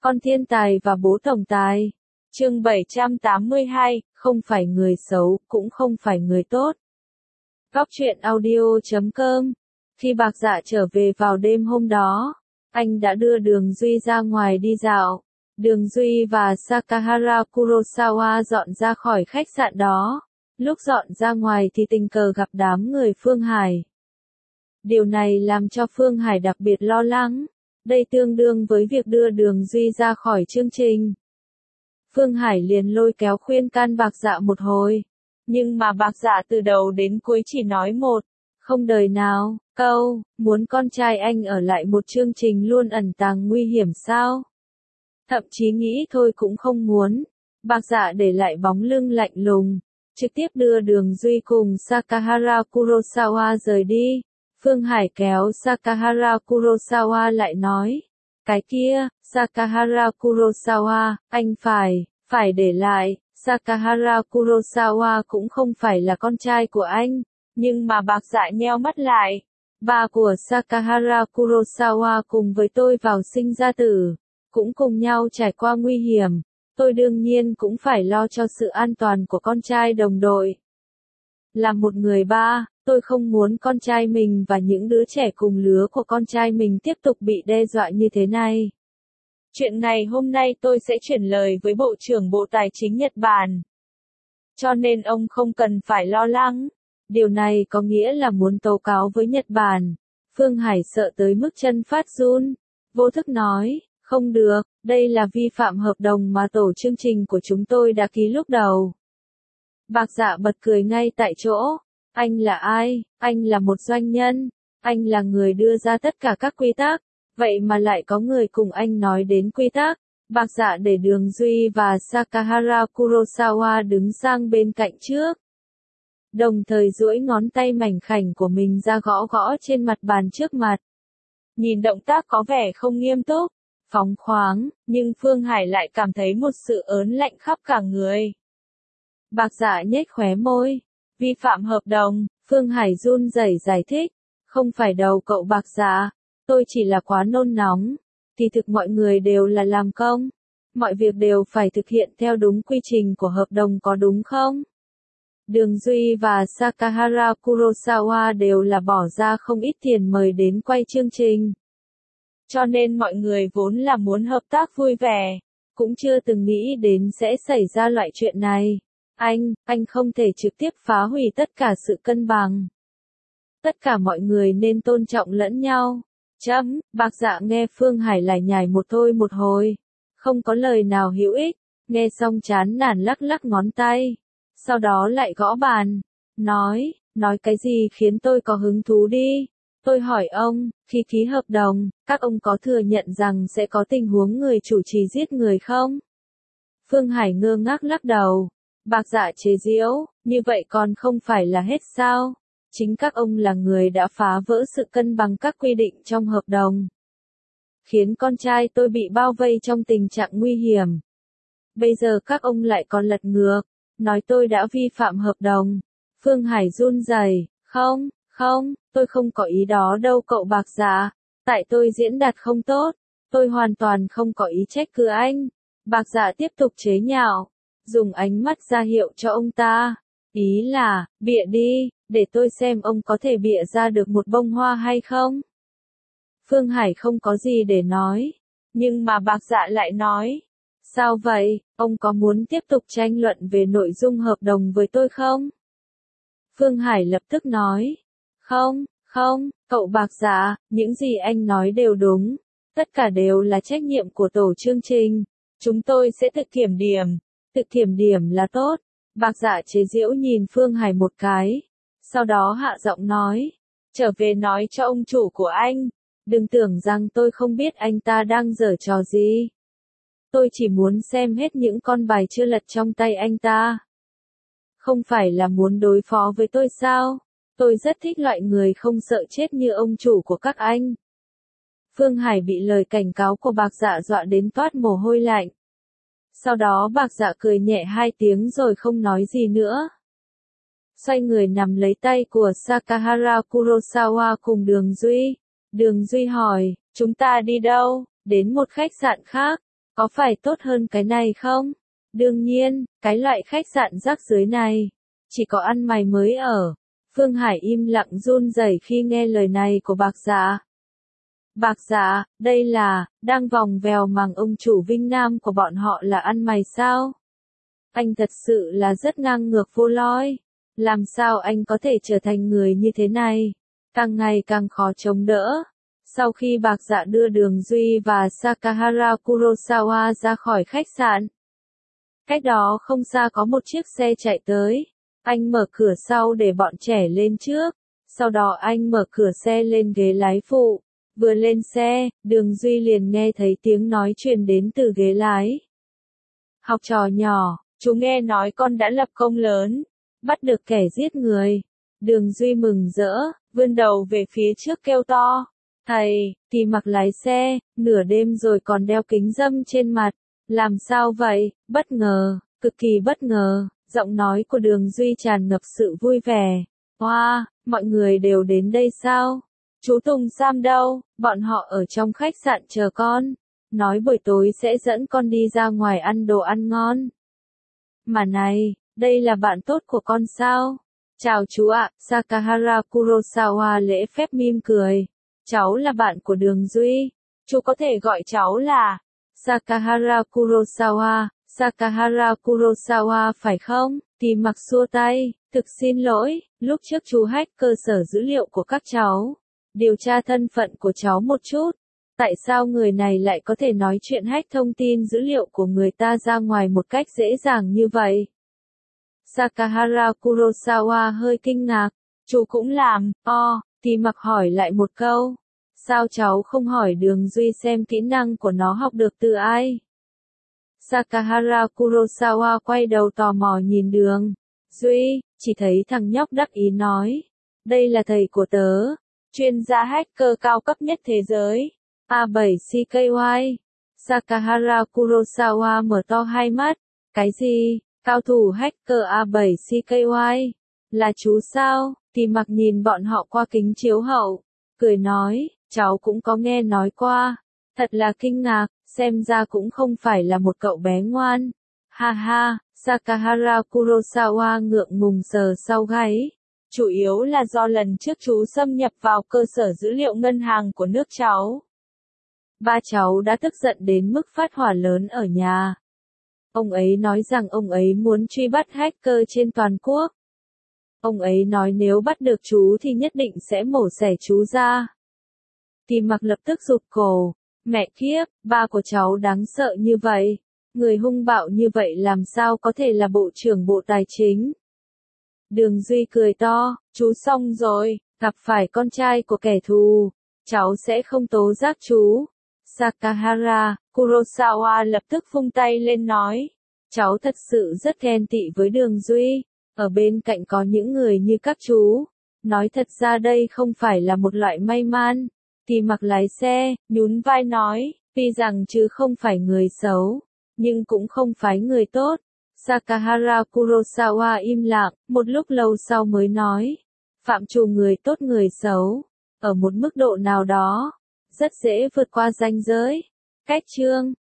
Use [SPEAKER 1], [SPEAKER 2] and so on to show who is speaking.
[SPEAKER 1] Con thiên tài và bố tổng tài. Chương 782, không phải người xấu, cũng không phải người tốt. Góc truyện audio.com. Khi Bạc Dạ trở về vào đêm hôm đó, anh đã đưa Đường Duy ra ngoài đi dạo. Đường Duy và Sakahara Kurosawa dọn ra khỏi khách sạn đó. Lúc dọn ra ngoài thì tình cờ gặp đám người Phương Hải. Điều này làm cho Phương Hải đặc biệt lo lắng. Đây tương đương với việc đưa Đường Duy ra khỏi chương trình. Phương Hải liền lôi kéo khuyên can Bạc Dạ một hồi. Nhưng mà Bạc Dạ từ đầu đến cuối chỉ nói một, không đời nào, câu, muốn con trai anh ở lại một chương trình luôn ẩn tàng nguy hiểm sao? Thậm chí nghĩ thôi cũng không muốn. Bạc Dạ để lại bóng lưng lạnh lùng, trực tiếp đưa Đường Duy cùng Sakahara Kurosawa rời đi. Phương Hải kéo Sakahara Kurosawa lại nói, cái kia, Sakahara Kurosawa, anh phải để lại. Sakahara Kurosawa cũng không phải là con trai của anh, nhưng mà Bạc Dạ nheo mắt lại. Ba của Sakahara Kurosawa cùng với tôi vào sinh ra tử, cũng cùng nhau trải qua nguy hiểm, tôi đương nhiên cũng phải lo cho sự an toàn của con trai đồng đội. Là một người ba, tôi không muốn con trai mình và những đứa trẻ cùng lứa của con trai mình tiếp tục bị đe dọa như thế này. Chuyện này hôm nay tôi sẽ chuyển lời với Bộ trưởng Bộ Tài chính Nhật Bản. Cho nên ông không cần phải lo lắng. Điều này có nghĩa là muốn tố cáo với Nhật Bản. Phương Hải sợ tới mức chân phát run. Vô thức nói, không được, đây là vi phạm hợp đồng mà tổ chương trình của chúng tôi đã ký lúc đầu. Bạc Dạ bật cười ngay tại chỗ. Anh là ai? Anh là một doanh nhân. Anh là người đưa ra tất cả các quy tắc. Vậy mà lại có người cùng anh nói đến quy tắc. Bạc Dạ để Đường Duy và Sakahara Kurosawa đứng sang bên cạnh trước. Đồng thời duỗi ngón tay mảnh khảnh của mình ra gõ gõ trên mặt bàn trước mặt. Nhìn động tác có vẻ không nghiêm túc, phóng khoáng, nhưng Phương Hải lại cảm thấy một sự ớn lạnh khắp cả người. Bạc Dạ nhếch khóe môi. Vi phạm hợp đồng, Phương Hải run rẩy giải thích. Không phải đâu cậu Bạc Dạ. Tôi chỉ là quá nôn nóng. Thì thực mọi người đều là làm công. Mọi việc đều phải thực hiện theo đúng quy trình của hợp đồng có đúng không? Đường Duy và Sakahara Kurosawa đều là bỏ ra không ít tiền mời đến quay chương trình. Cho nên mọi người vốn là muốn hợp tác vui vẻ. Cũng chưa từng nghĩ đến sẽ xảy ra loại chuyện này. Anh không thể trực tiếp phá hủy tất cả sự cân bằng. Tất cả mọi người nên tôn trọng lẫn nhau. Bạc Dạ nghe Phương Hải lải nhải một thôi một hồi. Không có lời nào hữu ích. Nghe xong chán nản lắc lắc ngón tay. Sau đó lại gõ bàn. Nói cái gì khiến tôi có hứng thú đi. Tôi hỏi ông, khi ký hợp đồng, các ông có thừa nhận rằng sẽ có tình huống người chủ trì giết người không? Phương Hải ngơ ngác lắc đầu. Bạc Dạ chế giễu, như vậy còn không phải là hết sao? Chính các ông là người đã phá vỡ sự cân bằng các quy định trong hợp đồng. Khiến con trai tôi bị bao vây trong tình trạng nguy hiểm. Bây giờ các ông lại còn lật ngược, nói tôi đã vi phạm hợp đồng. Phương Hải run rẩy, không, tôi không có ý đó đâu cậu Bạc Dạ. Tại tôi diễn đạt không tốt, tôi hoàn toàn không có ý trách cứ anh. Bạc Dạ tiếp tục chế nhạo, dùng ánh mắt ra hiệu cho ông ta. Ý là, bịa đi, để tôi xem ông có thể bịa ra được một bông hoa hay không. Phương Hải không có gì để nói. Nhưng mà Bạc Dạ lại nói. Sao vậy, ông có muốn tiếp tục tranh luận về nội dung hợp đồng với tôi không? Phương Hải lập tức nói. Không, cậu Bạc Dạ, những gì anh nói đều đúng. Tất cả đều là trách nhiệm của tổ chương trình. Chúng tôi sẽ tự kiểm điểm. Tự kiểm điểm là tốt. Bạc Dạ chế giễu nhìn Phương Hải một cái. Sau đó hạ giọng nói. Trở về nói cho ông chủ của anh. Đừng tưởng rằng tôi không biết anh ta đang giở trò gì. Tôi chỉ muốn xem hết những con bài chưa lật trong tay anh ta. Không phải là muốn đối phó với tôi sao? Tôi rất thích loại người không sợ chết như ông chủ của các anh. Phương Hải bị lời cảnh cáo của Bạc Dạ dọa đến toát mồ hôi lạnh. Sau đó Bạc Dạ cười nhẹ 2 tiếng rồi không nói gì nữa. Xoay người nắm lấy tay của Sakahara Kurosawa cùng Đường Duy. Đường Duy hỏi, chúng ta đi đâu? Đến một khách sạn khác. Có phải tốt hơn cái này không? Đương nhiên, cái loại khách sạn rác rưởi này, chỉ có ăn mày mới ở. Phương Hải im lặng run rẩy khi nghe lời này của Bạc Dạ. Bạc Dạ, đây là, đang vòng vèo màng ông chủ Vinh Nam của bọn họ là ăn mày sao? Anh thật sự là rất ngang ngược vô lối. Làm sao anh có thể trở thành người như thế này? Càng ngày càng khó chống đỡ. Sau khi Bạc Dạ đưa Đường Duy và Sakahara Kurosawa ra khỏi khách sạn, cách đó không xa có một chiếc xe chạy tới. Anh mở cửa sau để bọn trẻ lên trước. Sau đó anh mở cửa xe lên ghế lái phụ. Vừa lên xe, Đường Duy liền nghe thấy tiếng nói truyền đến từ ghế lái. Học trò nhỏ, chú nghe nói con đã lập công lớn, bắt được kẻ giết người. Đường Duy mừng rỡ, vươn đầu về phía trước kêu to. Thầy, thì mặc lái xe, nửa đêm rồi còn đeo kính râm trên mặt. Làm sao vậy? Bất ngờ, cực kỳ bất ngờ, giọng nói của Đường Duy tràn ngập sự vui vẻ. Wow, mọi người đều đến đây sao? Chú Tùng Sam đâu? Bọn họ ở trong khách sạn chờ con. Nói buổi tối sẽ dẫn con đi ra ngoài ăn đồ ăn ngon. Mà này, đây là bạn tốt của con sao? Chào chú ạ, Sakahara Kurosawa lễ phép mỉm cười. Cháu là bạn của Đường Duy. Chú có thể gọi cháu là Sakahara Kurosawa. Sakahara Kurosawa phải không? Tìm mặc xua tay, thực xin lỗi, lúc trước chú hack cơ sở dữ liệu của các cháu. Điều tra thân phận của cháu một chút. Tại sao người này lại có thể nói chuyện hack thông tin dữ liệu của người ta ra ngoài một cách dễ dàng như vậy? Sakahara Kurosawa hơi kinh ngạc. Chú cũng làm, thì mặc hỏi lại một câu. Sao cháu không hỏi Đường Duy xem kỹ năng của nó học được từ ai? Sakahara Kurosawa quay đầu tò mò nhìn Đường Duy, chỉ thấy thằng nhóc đắc ý nói. Đây là thầy của tớ, chuyên gia hacker cao cấp nhất thế giới, A7CKY. Sakahara Kurosawa mở to hai mắt. Cái gì? Cao thủ hacker A7CKY? Là chú sao? Thì mặc nhìn bọn họ qua kính chiếu hậu, cười nói, cháu cũng có nghe nói qua. Thật là kinh ngạc, xem ra cũng không phải là một cậu bé ngoan. Ha ha, Sakahara Kurosawa ngượng ngùng sờ sau gáy. Chủ yếu là do lần trước chú xâm nhập vào cơ sở dữ liệu ngân hàng của nước cháu. Ba cháu đã tức giận đến mức phát hỏa lớn ở nhà. Ông ấy nói rằng ông ấy muốn truy bắt hacker trên toàn quốc. Ông ấy nói nếu bắt được chú thì nhất định sẽ mổ xẻ chú ra. Thì mặc lập tức rụt cổ. Mẹ kiếp, ba của cháu đáng sợ như vậy. Người hung bạo như vậy làm sao có thể là bộ trưởng bộ tài chính? Đường Duy cười to, chú xong rồi, gặp phải con trai của kẻ thù. Cháu sẽ không tố giác chú. Sakahara Kurosawa lập tức vung tay lên nói. Cháu thật sự rất ghen tị với Đường Duy. Ở bên cạnh có những người như các chú. Nói thật ra đây không phải là một loại may mắn. Thì mặc lái xe, nhún vai nói, tuy rằng chứ không phải người xấu, nhưng cũng không phải người tốt. Sakahara Kurosawa im lặng, một lúc lâu sau mới nói, phạm trù người tốt người xấu, ở một mức độ nào đó, rất dễ vượt qua ranh giới. Cách chương